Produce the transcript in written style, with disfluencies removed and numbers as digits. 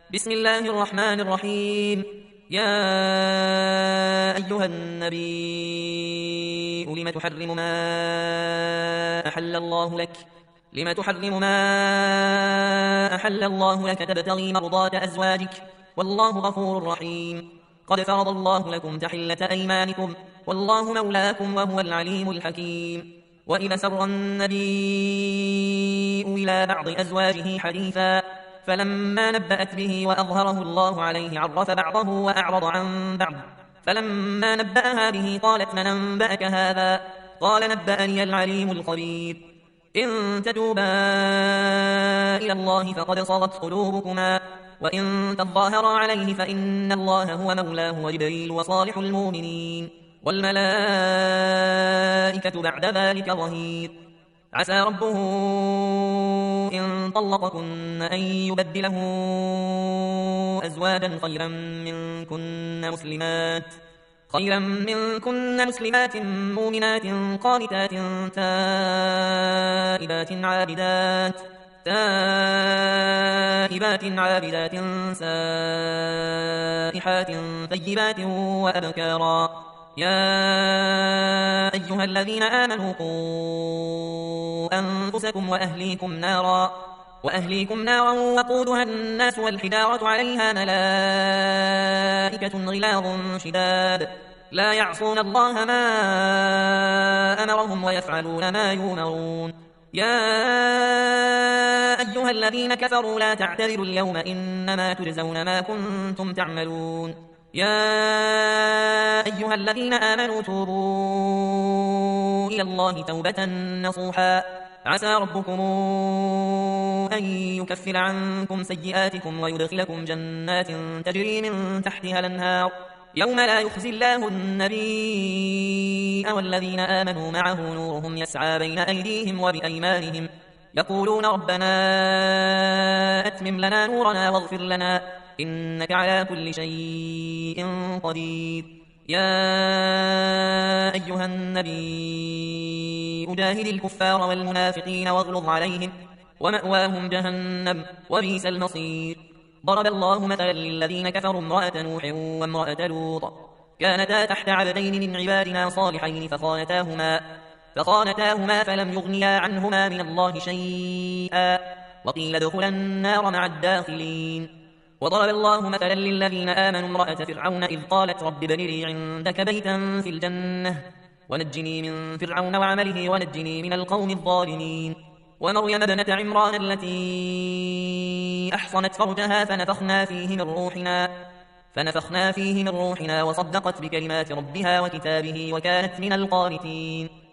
بسم الله الرحمن الرحيم. يا أيها النبي لم تحرم ما أحل الله لك تبتغي مرضات أزواجك والله غفور رحيم. قد فرض الله لكم تحلة أيمانكم والله مولاكم وهو العليم الحكيم. وإذا سر النبي إلى بعض أزواجه حديثا فلما نبأت به وأظهره الله عليه عرف بعضه وأعرض عن بعض. فلما نبأها به قالت من أنبأك هذا؟ قال نبأني العليم الخبير. إن تتوبا إلى الله فقد صغت قلوبكما وإن تظاهرا عليه فإن الله هو مولاه وجبريل وصالح المؤمنين والملائكة بعد ذلك ظهير. عسى ربه إن طلقكن أن يبدله أزواجا خيرا منكن مسلمات مؤمنات قانتات تائبات عابدات سائحات ثيبات وأبكارا. يا أيها الذين آمنوا قوا أنفسكم وأهليكم نارا وقودها الناس والحجارة عليها ملائكة غلاظ شداد لا يعصون الله ما أمرهم ويفعلون ما يؤمرون. يا أيها الذين كفروا لا تعتذروا اليوم إنما تجزون ما كنتم تعملون. يا أيها الذين آمنوا توبوا إلى الله توبة نصوحا عسى ربكم أن يكفر عنكم سيئاتكم ويدخلكم جنات تجري من تحتها الأنهار يوم لا يخزي الله النبي والذين آمنوا معه نورهم يسعى بين أيديهم وبأيمانهم يقولون ربنا أتمم لنا نورنا واغفر لنا إنك على كل شيء قدير. يا أيها النبي أجاهد الكفار والمنافقين واغلظ عليهم ومأواهم جهنم وبئس المصير. ضرب الله مثلا للذين كفروا امرأة نوح وامرأة لوط كانتا تحت عبدين من عبادنا صالحين فخانتاهما فلم يغنيا عنهما من الله شيئا وقيل ادخلا النار مع الداخلين. وضرب الله مثلا للذين آمنوا امرأة فرعون إذ قالت رب ابن لي عندك بيتا في الجنة ونجني من فرعون وعمله ونجني من القوم الظالمين. ومريم ابنة عمران التي أحصنت فرجها فنفخنا فيه من روحنا وصدقت بكلمات ربها وكتابه وكانت من القانتين.